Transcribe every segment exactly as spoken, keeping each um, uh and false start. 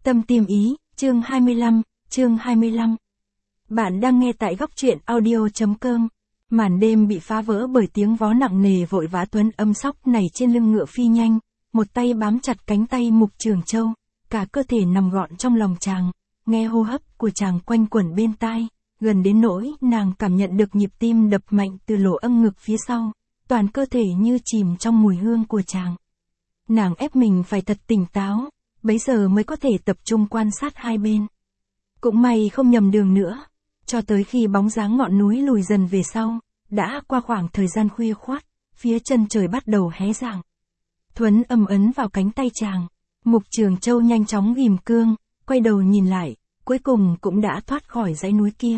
Tâm Tiêm Ý, chương hai mươi lăm, chương hai mươi lăm. Bạn đang nghe tại góc truyện audio.com. Màn đêm bị phá vỡ bởi tiếng vó nặng nề vội vã. Tuấn Âm sóc nảy trên lưng ngựa phi nhanh, một tay bám chặt cánh tay Mục Trường Châu, cả cơ thể nằm gọn trong lòng chàng, nghe hô hấp của chàng quanh quẩn bên tai, gần đến nỗi nàng cảm nhận được nhịp tim đập mạnh từ lỗ âm ngực phía sau, toàn cơ thể như chìm trong mùi hương của chàng. Nàng ép mình phải thật tỉnh táo, bấy giờ mới có thể tập trung quan sát hai bên. Cũng may không nhầm đường nữa, cho tới khi bóng dáng ngọn núi lùi dần về sau, đã qua khoảng thời gian khuya khoắt, phía chân trời bắt đầu hé rạng. Tuấn Âm ấn vào cánh tay chàng, Mục Trường Châu nhanh chóng ghim cương, quay đầu nhìn lại, cuối cùng cũng đã thoát khỏi dãy núi kia.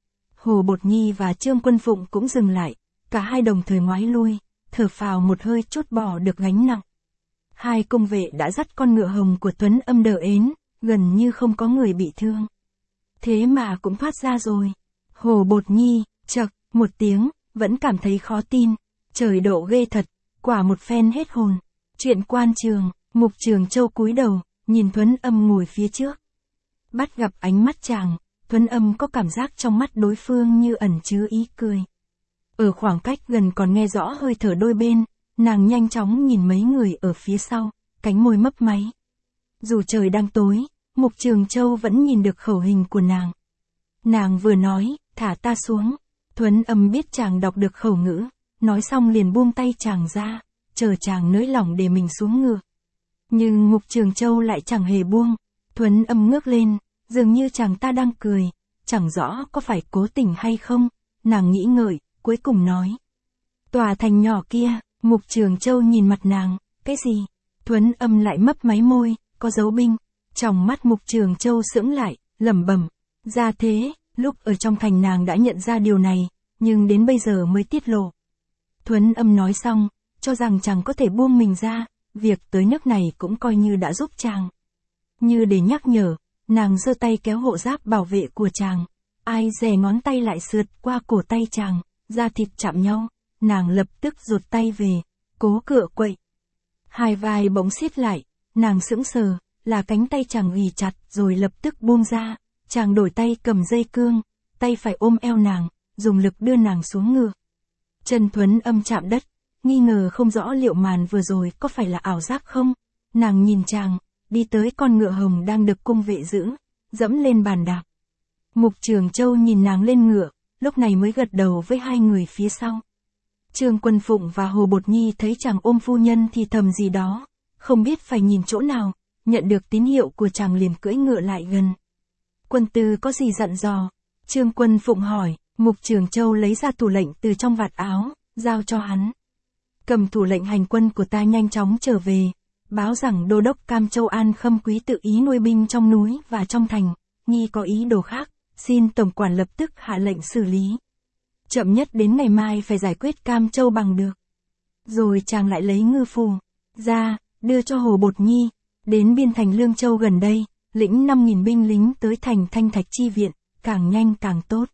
Hồ Bột Nhi và Trương Quân Phụng cũng dừng lại, cả hai đồng thời ngoái lui, thở phào một hơi trút bỏ được gánh nặng. Hai cung vệ đã dắt con ngựa hồng của Tuấn Âm đỡ ến, gần như không có người bị thương. Thế mà cũng thoát ra rồi. Hồ Bột Nhi, chậc, một tiếng, vẫn cảm thấy khó tin. Trời độ ghê thật, quả một phen hết hồn. Chuyện quan trường, Mục Trường Châu cúi đầu, nhìn Tuấn Âm ngồi phía trước. Bắt gặp ánh mắt chàng, Tuấn Âm có cảm giác trong mắt đối phương như ẩn chứa ý cười. Ở khoảng cách gần còn nghe rõ hơi thở đôi bên, nàng nhanh chóng nhìn mấy người ở phía sau, cánh môi mấp máy. Dù trời đang tối, Mục Trường Châu vẫn nhìn được khẩu hình của nàng. Nàng vừa nói, thả ta xuống. Tuấn Âm biết chàng đọc được khẩu ngữ, nói xong liền buông tay chàng ra, chờ chàng nới lỏng để mình xuống ngựa. Nhưng Mục Trường Châu lại chẳng hề buông. Tuấn Âm ngước lên, dường như chàng ta đang cười, chẳng rõ có phải cố tình hay không. Nàng nghĩ ngợi, cuối cùng nói. Tòa thành nhỏ kia. Mục Trường Châu nhìn mặt nàng, cái gì? Tuấn Âm lại mấp máy môi, có dấu binh. Trong mắt Mục Trường Châu sững lại, lẩm bẩm. Ra thế, lúc ở trong thành nàng đã nhận ra điều này, nhưng đến bây giờ mới tiết lộ. Tuấn Âm nói xong, cho rằng chàng có thể buông mình ra, việc tới nước này cũng coi như đã giúp chàng. Như để nhắc nhở, nàng giơ tay kéo hộ giáp bảo vệ của chàng. Ai dè ngón tay lại sượt qua cổ tay chàng, da thịt chạm nhau. Nàng lập tức rụt tay về, cố cựa quậy. Hai vai bỗng siết lại, nàng sững sờ, là cánh tay chàng ghì chặt rồi lập tức buông ra. Chàng đổi tay cầm dây cương, tay phải ôm eo nàng, dùng lực đưa nàng xuống ngựa. Chân Tuấn Âm chạm đất, nghi ngờ không rõ liệu màn vừa rồi có phải là ảo giác không. Nàng nhìn chàng, đi tới con ngựa hồng đang được cung vệ giữ, dẫm lên bàn đạp. Mục Trường Châu nhìn nàng lên ngựa, lúc này mới gật đầu với hai người phía sau. Trương Quân Phụng và Hồ Bột Nhi thấy chàng ôm phu nhân thì thầm gì đó, không biết phải nhìn chỗ nào, nhận được tín hiệu của chàng liền cưỡi ngựa lại gần. Quân tư có gì dặn dò? Trương Quân Phụng hỏi. Mục Trường Châu lấy ra thủ lệnh từ trong vạt áo, giao cho hắn. Cầm thủ lệnh hành quân của ta nhanh chóng trở về, báo rằng đô đốc Cam Châu An Khâm Quý tự ý nuôi binh trong núi và trong thành, nghi có ý đồ khác, xin tổng quản lập tức hạ lệnh xử lý. Chậm nhất đến ngày mai phải giải quyết Cam Châu bằng được. Rồi chàng lại lấy ngư phù ra, đưa cho Hồ Bột Nhi, đến biên thành Lương Châu gần đây, lĩnh năm nghìn binh lính tới thành Thanh Thạch chi viện, càng nhanh càng tốt.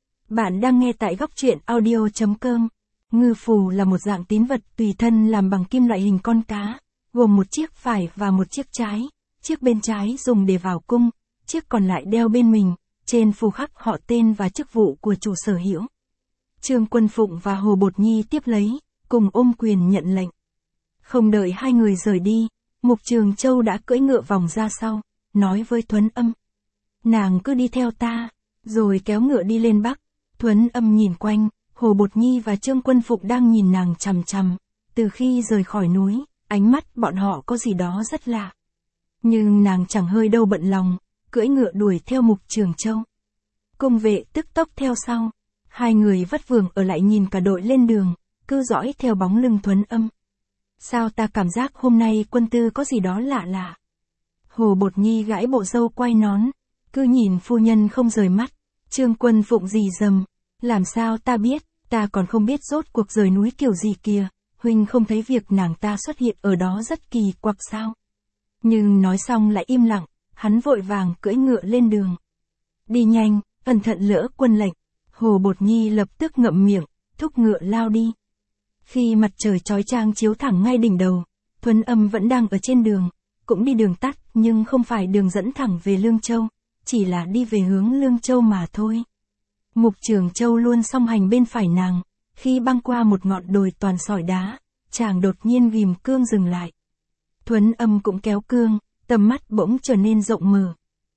Bạn đang nghe tại góc truyện audio.com. Ngư phù là một dạng tín vật tùy thân làm bằng kim loại hình con cá, gồm một chiếc phải và một chiếc trái. Chiếc bên trái dùng để vào cung, chiếc còn lại đeo bên mình, trên phù khắc họ tên và chức vụ của chủ sở hữu. Trương Quân Phụng và Hồ Bột Nhi tiếp lấy, cùng ôm quyền nhận lệnh. Không đợi hai người rời đi, Mục Trường Châu đã cưỡi ngựa vòng ra sau, nói với Tuấn Âm. Nàng cứ đi theo ta, rồi kéo ngựa đi lên Bắc. Tuấn Âm nhìn quanh, Hồ Bột Nhi và Trương Quân Phụng đang nhìn nàng chằm chằm. Từ khi rời khỏi núi, ánh mắt bọn họ có gì đó rất lạ. Nhưng nàng chẳng hơi đâu bận lòng, cưỡi ngựa đuổi theo Mục Trường Châu. Cung vệ tức tốc theo sau. Hai người vất vưởng ở lại nhìn cả đội lên đường, cứ dõi theo bóng lưng Tuấn Âm. Sao ta cảm giác hôm nay quân tư có gì đó lạ lạ. Hồ Bột Nhi gãi bộ râu quay nón, cứ nhìn phu nhân không rời mắt. Trương Quân Phụng rì rầm, làm sao ta biết, ta còn không biết rốt cuộc rời núi kiểu gì kìa, huynh không thấy việc nàng ta xuất hiện ở đó rất kỳ quặc sao. Nhưng nói xong lại im lặng, hắn vội vàng cưỡi ngựa lên đường. Đi nhanh, cẩn thận lỡ quân lệnh. Hồ Bột Nhi lập tức ngậm miệng, thúc ngựa lao đi. Khi mặt trời chói chang chiếu thẳng ngay đỉnh đầu, Tuấn Âm vẫn đang ở trên đường, cũng đi đường tắt nhưng không phải đường dẫn thẳng về Lương Châu, chỉ là đi về hướng Lương Châu mà thôi. Mục Trường Châu luôn song hành bên phải nàng, khi băng qua một ngọn đồi toàn sỏi đá, chàng đột nhiên ghim cương dừng lại. Thuấn Âm cũng kéo cương, tầm mắt bỗng trở nên rộng mở.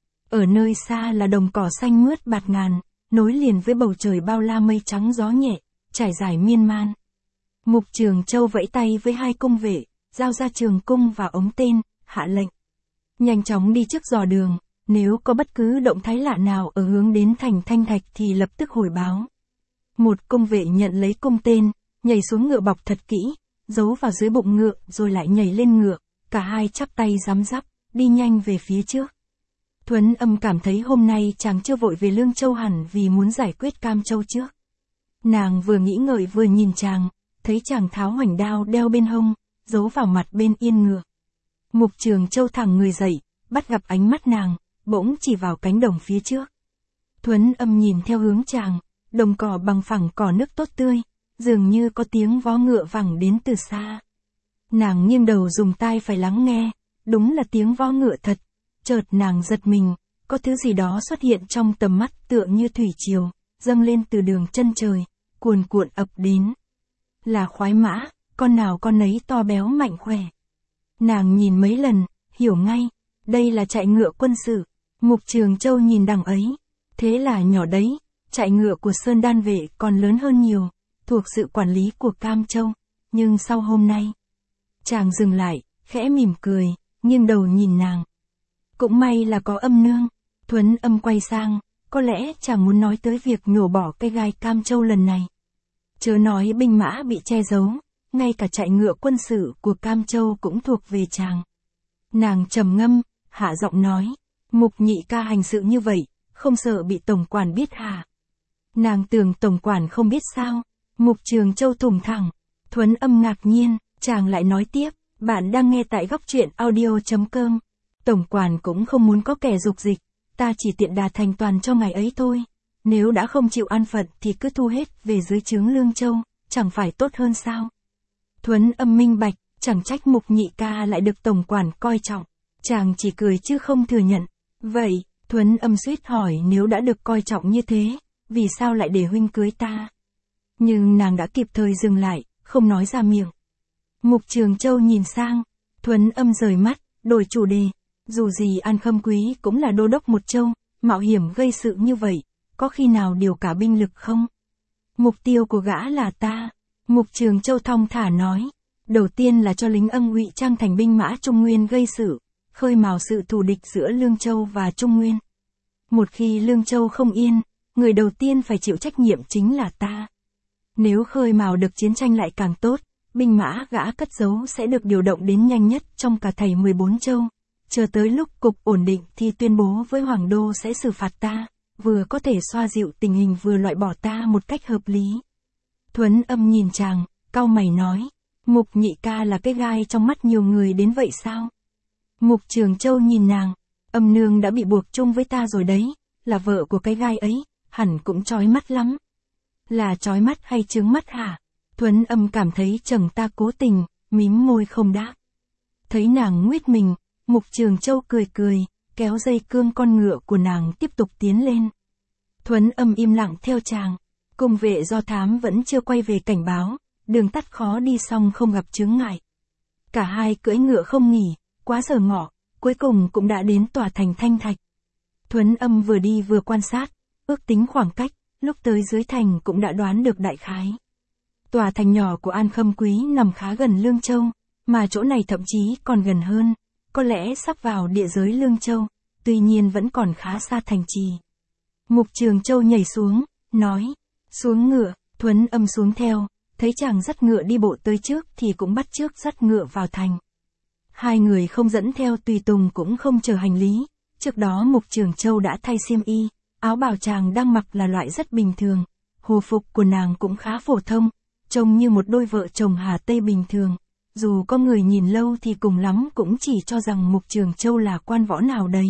Ở nơi xa là đồng cỏ xanh mướt bạt ngàn, nối liền với bầu trời bao la mây trắng gió nhẹ, trải dài miên man. Mục Trường Châu vẫy tay với hai cung vệ, giao ra trường cung và ống tên, hạ lệnh. Nhanh chóng đi trước dò đường, nếu có bất cứ động thái lạ nào ở hướng đến thành Thanh Thạch thì lập tức hồi báo. Một cung vệ nhận lấy cung tên, nhảy xuống ngựa bọc thật kỹ, giấu vào dưới bụng ngựa rồi lại nhảy lên ngựa, cả hai chắp tay rám rắp, đi nhanh về phía trước. Thuấn Âm cảm thấy hôm nay chàng chưa vội về Lương Châu hẳn vì muốn giải quyết Cam Châu trước. Nàng vừa nghĩ ngợi vừa nhìn chàng, thấy chàng tháo hoành đao đeo bên hông, giấu vào mặt bên yên ngựa. Mục Trường Châu thẳng người dậy, bắt gặp ánh mắt nàng, bỗng chỉ vào cánh đồng phía trước. Thuấn Âm nhìn theo hướng chàng, đồng cỏ bằng phẳng cỏ nước tốt tươi, dường như có tiếng vó ngựa vẳng đến từ xa. Nàng nghiêng đầu dùng tai phải lắng nghe, đúng là tiếng vó ngựa thật. Chợt nàng giật mình, có thứ gì đó xuất hiện trong tầm mắt tựa như thủy triều, dâng lên từ đường chân trời, cuồn cuộn ập đến. Là khoái mã, con nào con nấy to béo mạnh khỏe. Nàng nhìn mấy lần, hiểu ngay, đây là trại ngựa quân sự. Mục Trường Châu nhìn đằng ấy, thế là nhỏ đấy, trại ngựa của Sơn Đan Vệ còn lớn hơn nhiều, thuộc sự quản lý của Cam Châu, nhưng sau hôm nay. Chàng dừng lại, khẽ mỉm cười, nghiêng đầu nhìn nàng. Cũng may là có Âm nương. Thuấn Âm quay sang, có lẽ chàng muốn nói tới việc nhổ bỏ cây gai Cam Châu lần này. Chớ nói binh mã bị che giấu, ngay cả trại ngựa quân sự của Cam Châu cũng thuộc về chàng. Nàng trầm ngâm, hạ giọng nói, Mục nhị ca hành sự như vậy, không sợ bị tổng quản biết hả? Nàng tưởng tổng quản không biết sao? Mục Trường Châu thủng thẳng. Thuấn Âm ngạc nhiên, chàng lại nói tiếp, bạn đang nghe tại góc truyện audio chấm com. Tổng quản cũng không muốn có kẻ dục dịch, ta chỉ tiện đà thành toàn cho ngài ấy thôi. Nếu đã không chịu an phận thì cứ thu hết về dưới trướng Lương Châu, chẳng phải tốt hơn sao? Thuấn Âm minh bạch, chẳng trách Mục nhị ca lại được tổng quản coi trọng. Chàng chỉ cười chứ không thừa nhận. Vậy, Thuấn Âm suýt hỏi nếu đã được coi trọng như thế, vì sao lại để huynh cưới ta? Nhưng nàng đã kịp thời dừng lại, không nói ra miệng. Mục Trường Châu nhìn sang, Thuấn Âm rời mắt, đổi chủ đề. Dù gì An Khâm Quý cũng là đô đốc một châu, mạo hiểm gây sự như vậy, có khi nào điều cả binh lực không? Mục tiêu của gã là ta. Mục Trường Châu thong thả nói. Đầu tiên là cho lính Ân ngụy trang thành binh mã Trung Nguyên gây sự, khơi mào sự thù địch giữa Lương Châu và Trung Nguyên. Một khi Lương Châu không yên, người đầu tiên phải chịu trách nhiệm chính là ta. Nếu khơi mào được chiến tranh lại càng tốt, binh mã gã cất giấu sẽ được điều động đến nhanh nhất trong cả thảy mười bốn châu. Chờ tới lúc cục ổn định thì tuyên bố với Hoàng đô sẽ xử phạt ta, vừa có thể xoa dịu tình hình vừa loại bỏ ta một cách hợp lý. Thuấn Âm nhìn chàng, cau mày nói, Mục nhị ca là cái gai trong mắt nhiều người đến vậy sao? Mục Trường Châu nhìn nàng, Âm nương đã bị buộc chung với ta rồi đấy, là vợ của cái gai ấy, hẳn cũng chói mắt lắm. Là chói mắt hay chướng mắt hả? Thuấn Âm cảm thấy chồng ta cố tình, mím môi không đáp. Thấy nàng nguyết mình, Mục Trường Châu cười cười, kéo dây cương con ngựa của nàng tiếp tục tiến lên. Thuấn Âm im lặng theo chàng, cung vệ do thám vẫn chưa quay về cảnh báo, đường tắt khó đi xong không gặp chướng ngại. Cả hai cưỡi ngựa không nghỉ, quá giờ ngọ, cuối cùng cũng đã đến tòa thành Thanh Thạch. Thuấn Âm vừa đi vừa quan sát, ước tính khoảng cách, lúc tới dưới thành cũng đã đoán được đại khái. Tòa thành nhỏ của An Khâm Quý nằm khá gần Lương Châu, mà chỗ này thậm chí còn gần hơn, có lẽ sắp vào địa giới Lương Châu, tuy nhiên vẫn còn khá xa thành trì. Mục Trường Châu nhảy xuống, nói, xuống ngựa. Thuấn Âm xuống theo, thấy chàng dắt ngựa đi bộ tới trước thì cũng bắt chước dắt ngựa vào thành. Hai người không dẫn theo tùy tùng cũng không chờ hành lý, trước đó Mục Trường Châu đã thay xiêm y, áo bào chàng đang mặc là loại rất bình thường, hồ phục của nàng cũng khá phổ thông, trông như một đôi vợ chồng Hà Tây bình thường. Dù có người nhìn lâu thì cùng lắm cũng chỉ cho rằng Mục Trường Châu là quan võ nào đấy.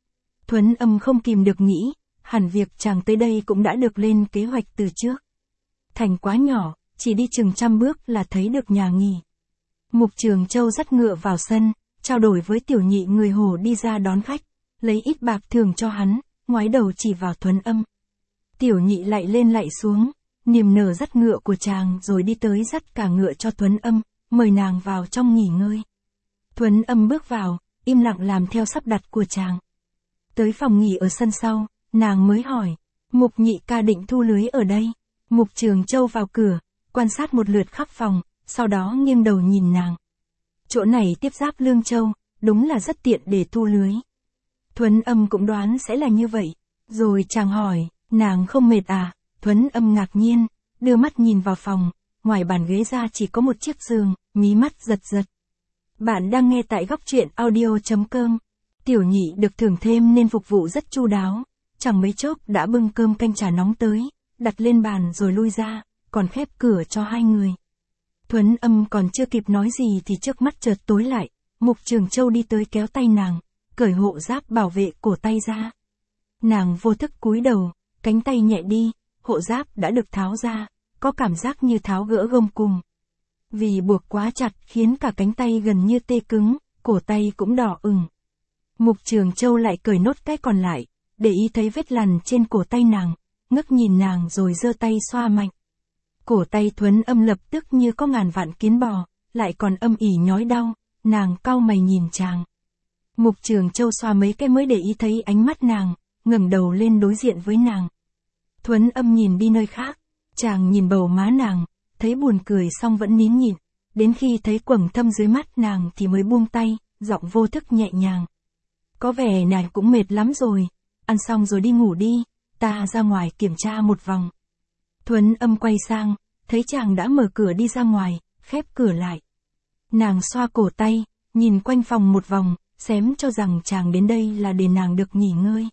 Thuấn Âm không kìm được nghĩ, hẳn việc chàng tới đây cũng đã được lên kế hoạch từ trước. Thành quá nhỏ, chỉ đi chừng trăm bước là thấy được nhà nghỉ. Mục Trường Châu dắt ngựa vào sân, trao đổi với tiểu nhị người Hồ đi ra đón khách, lấy ít bạc thưởng cho hắn, ngoái đầu chỉ vào Thuấn Âm. Tiểu nhị lạy lên lạy xuống, niềm nở dắt ngựa của chàng rồi đi tới dắt cả ngựa cho Thuấn Âm, mời nàng vào trong nghỉ ngơi. Thuấn Âm bước vào, im lặng làm theo sắp đặt của chàng. Tới phòng nghỉ ở sân sau, nàng mới hỏi, Mục nhị ca định thu lưới ở đây. Mục Trường Châu vào cửa, quan sát một lượt khắp phòng, sau đó nghiêng đầu nhìn nàng. Chỗ này tiếp giáp Lương Châu, đúng là rất tiện để thu lưới. Thuấn Âm cũng đoán sẽ là như vậy. Rồi chàng hỏi, nàng không mệt à? Thuấn Âm ngạc nhiên, đưa mắt nhìn vào phòng, ngoài bàn ghế ra chỉ có một chiếc giường, mí mắt giật giật. Bạn đang nghe tại góc truyện audio chấm com. Tiểu nhị được thưởng thêm nên phục vụ rất chu đáo, chẳng mấy chốc đã bưng cơm canh trà nóng tới, đặt lên bàn rồi lui ra, còn khép cửa cho hai người. Thuấn Âm còn chưa kịp nói gì thì trước mắt chợt tối lại, Mục Trường Châu đi tới kéo tay nàng, cởi hộ giáp bảo vệ cổ tay ra. Nàng vô thức cúi đầu, cánh tay nhẹ đi, hộ giáp đã được tháo ra, có cảm giác như tháo gỡ gông cùm. Vì buộc quá chặt khiến cả cánh tay gần như tê cứng, cổ tay cũng đỏ ửng. Mục Trường Châu lại cởi nốt cái còn lại, để ý thấy vết lằn trên cổ tay nàng, ngước nhìn nàng rồi giơ tay xoa mạnh. Cổ tay Thuấn Âm lập tức như có ngàn vạn kiến bò, lại còn âm ỉ nhói đau, nàng cau mày nhìn chàng. Mục Trường Châu xoa mấy cái mới để ý thấy ánh mắt nàng, ngẩng đầu lên đối diện với nàng. Thuấn Âm nhìn đi nơi khác, chàng nhìn bầu má nàng, thấy buồn cười xong vẫn nín nhịn, đến khi thấy quầng thâm dưới mắt nàng thì mới buông tay, giọng vô thức nhẹ nhàng. Có vẻ nàng cũng mệt lắm rồi, ăn xong rồi đi ngủ đi, ta ra ngoài kiểm tra một vòng. Thuấn Âm quay sang, thấy chàng đã mở cửa đi ra ngoài, khép cửa lại. Nàng xoa cổ tay, nhìn quanh phòng một vòng, xém cho rằng chàng đến đây là để nàng được nghỉ ngơi.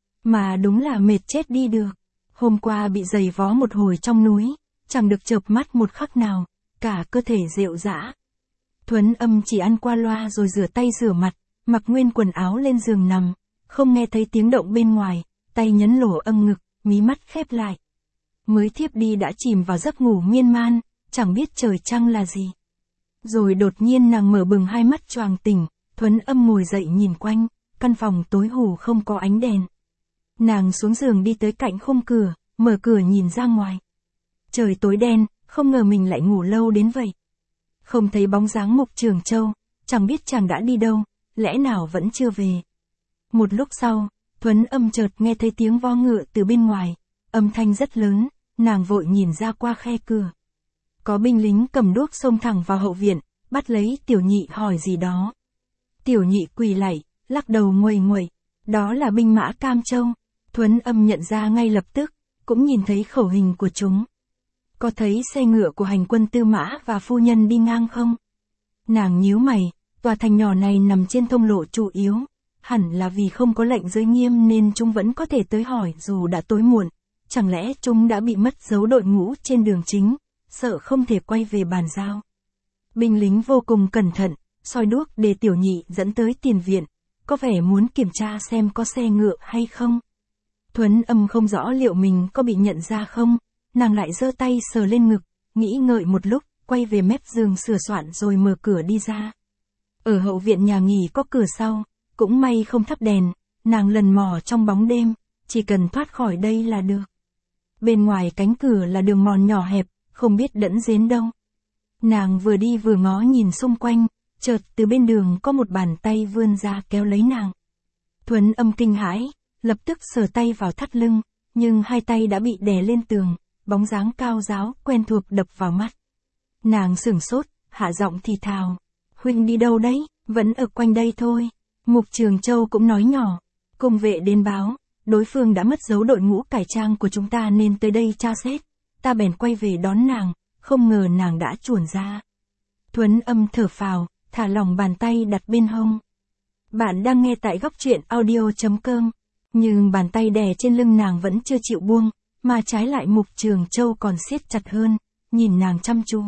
Mà đúng là mệt chết đi được. Hôm qua bị giày vó một hồi trong núi, chẳng được chợp mắt một khắc nào, cả cơ thể rệu rã. Thuấn Âm chỉ ăn qua loa rồi rửa tay rửa mặt, mặc nguyên quần áo lên giường nằm, không nghe thấy tiếng động bên ngoài, tay nhấn lỗ âm ngực, mí mắt khép lại. Mới thiếp đi đã chìm vào giấc ngủ miên man, chẳng biết trời trăng là gì. Rồi đột nhiên nàng mở bừng hai mắt choàng tỉnh, Thuấn Âm ngồi dậy nhìn quanh, căn phòng tối hù không có ánh đèn. Nàng xuống giường đi tới cạnh khung cửa, mở cửa nhìn ra ngoài. Trời tối đen, không ngờ mình lại ngủ lâu đến vậy. Không thấy bóng dáng Mục Trường Châu, chẳng biết chàng đã đi đâu, lẽ nào vẫn chưa về. Một lúc sau, Thuấn Âm chợt nghe thấy tiếng vo ngựa từ bên ngoài, âm thanh rất lớn, nàng vội nhìn ra qua khe cửa. Có binh lính cầm đuốc xông thẳng vào hậu viện, bắt lấy tiểu nhị hỏi gì đó. Tiểu nhị quỳ lạy, lắc đầu nguầy nguầy, đó là binh mã Cam Châu. Thuấn Âm nhận ra ngay lập tức, cũng nhìn thấy khẩu hình của chúng. Có thấy xe ngựa của hành quân Tư Mã và phu nhân đi ngang không? Nàng nhíu mày, tòa thành nhỏ này nằm trên thông lộ chủ yếu, hẳn là vì không có lệnh giới nghiêm nên chúng vẫn có thể tới hỏi dù đã tối muộn. Chẳng lẽ chúng đã bị mất dấu đội ngũ trên đường chính, sợ không thể quay về bàn giao. Binh lính vô cùng cẩn thận, soi đuốc để tiểu nhị dẫn tới tiền viện, có vẻ muốn kiểm tra xem có xe ngựa hay không. Thuấn Âm không rõ liệu mình có bị nhận ra không, nàng lại giơ tay sờ lên ngực, nghĩ ngợi một lúc, quay về mép giường sửa soạn rồi mở cửa đi ra. Ở hậu viện nhà nghỉ có cửa sau, cũng may không thắp đèn, nàng lần mò trong bóng đêm, chỉ cần thoát khỏi đây là được. Bên ngoài cánh cửa là đường mòn nhỏ hẹp, không biết đẫn đến đâu. Nàng vừa đi vừa ngó nhìn xung quanh, chợt từ bên đường có một bàn tay vươn ra kéo lấy nàng. Thuấn Âm kinh hãi, lập tức sờ tay vào thắt lưng, nhưng hai tay đã bị đè lên tường, bóng dáng cao ráo, quen thuộc đập vào mắt. Nàng sửng sốt, hạ giọng thì thào. Huynh đi đâu đấy? Vẫn ở quanh đây thôi. Mục Trường Châu cũng nói nhỏ. Cung vệ đến báo, đối phương đã mất dấu đội ngũ cải trang của chúng ta nên tới đây tra xét. Ta bèn quay về đón nàng, không ngờ nàng đã chuồn ra. Thuấn Âm thở phào, thả lỏng bàn tay đặt bên hông. Bạn đang nghe tại góc truyện audio chấm com. Nhưng bàn tay đè trên lưng nàng vẫn chưa chịu buông, mà trái lại Mục Trường Châu còn siết chặt hơn, nhìn nàng chăm chú.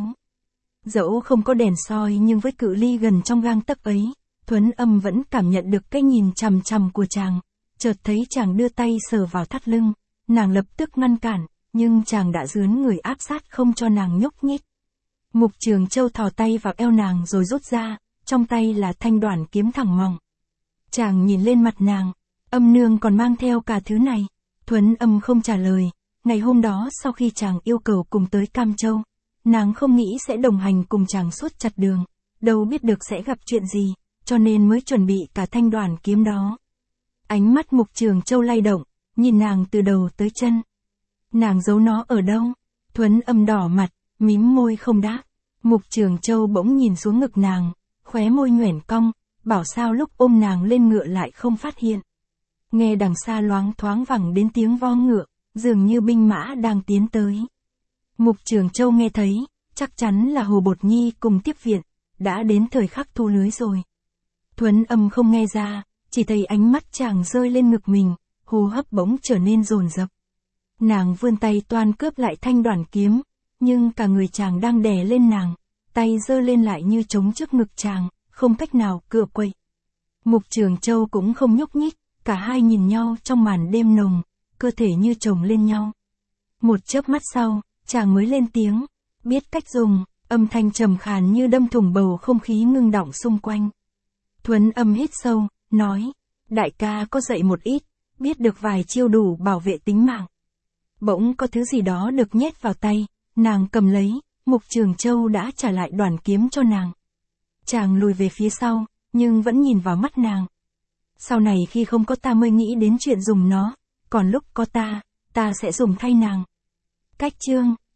Dẫu không có đèn soi nhưng với cự ly gần trong gang tấc ấy, Thuấn Âm vẫn cảm nhận được cái nhìn chằm chằm của chàng. Chợt thấy chàng đưa tay sờ vào thắt lưng, nàng lập tức ngăn cản, nhưng chàng đã dướn người áp sát không cho nàng nhúc nhích. Mục Trường Châu thò tay vào eo nàng rồi rút ra, trong tay là thanh đoản kiếm thẳng mỏng. Chàng nhìn lên mặt nàng, Âm nương còn mang theo cả thứ này. Thuấn Âm không trả lời, ngày hôm đó sau khi chàng yêu cầu cùng tới Cam Châu, nàng không nghĩ sẽ đồng hành cùng chàng suốt chặt đường, đâu biết được sẽ gặp chuyện gì, cho nên mới chuẩn bị cả thanh đoản kiếm đó. Ánh mắt Mục Trường Châu lay động, nhìn nàng từ đầu tới chân. Nàng giấu nó ở đâu? Thuấn Âm đỏ mặt, mím môi không đáp. Mục Trường Châu bỗng nhìn xuống ngực nàng, khóe môi nhoẻn cong, bảo sao lúc ôm nàng lên ngựa lại không phát hiện. Nghe đằng xa loáng thoáng vẳng đến tiếng vo ngựa, dường như binh mã đang tiến tới. Mục Trường Châu nghe thấy, chắc chắn là Hồ Bột Nhi cùng tiếp viện, đã đến thời khắc thu lưới rồi. Thuấn Âm không nghe ra, chỉ thấy ánh mắt chàng rơi lên ngực mình, hô hấp bỗng trở nên dồn dập. Nàng vươn tay toan cướp lại thanh đoản kiếm, nhưng cả người chàng đang đè lên nàng, tay giơ lên lại như chống trước ngực chàng, không cách nào cựa quậy. Mục Trường Châu cũng không nhúc nhích, cả hai nhìn nhau trong màn đêm nồng, cơ thể như chồng lên nhau. Một chớp mắt sau, chàng mới lên tiếng, biết cách dùng, âm thanh trầm khàn như đâm thủng bầu không khí ngưng đọng xung quanh. Thuấn Âm hít sâu, nói, đại ca có dạy một ít, biết được vài chiêu đủ bảo vệ tính mạng. Bỗng có thứ gì đó được nhét vào tay, nàng cầm lấy, Mục Trường Châu đã trả lại đoản kiếm cho nàng. Chàng lùi về phía sau, nhưng vẫn nhìn vào mắt nàng. Sau này khi không có ta mới nghĩ đến chuyện dùng nó, còn lúc có ta, ta sẽ dùng thay nàng. Cách chương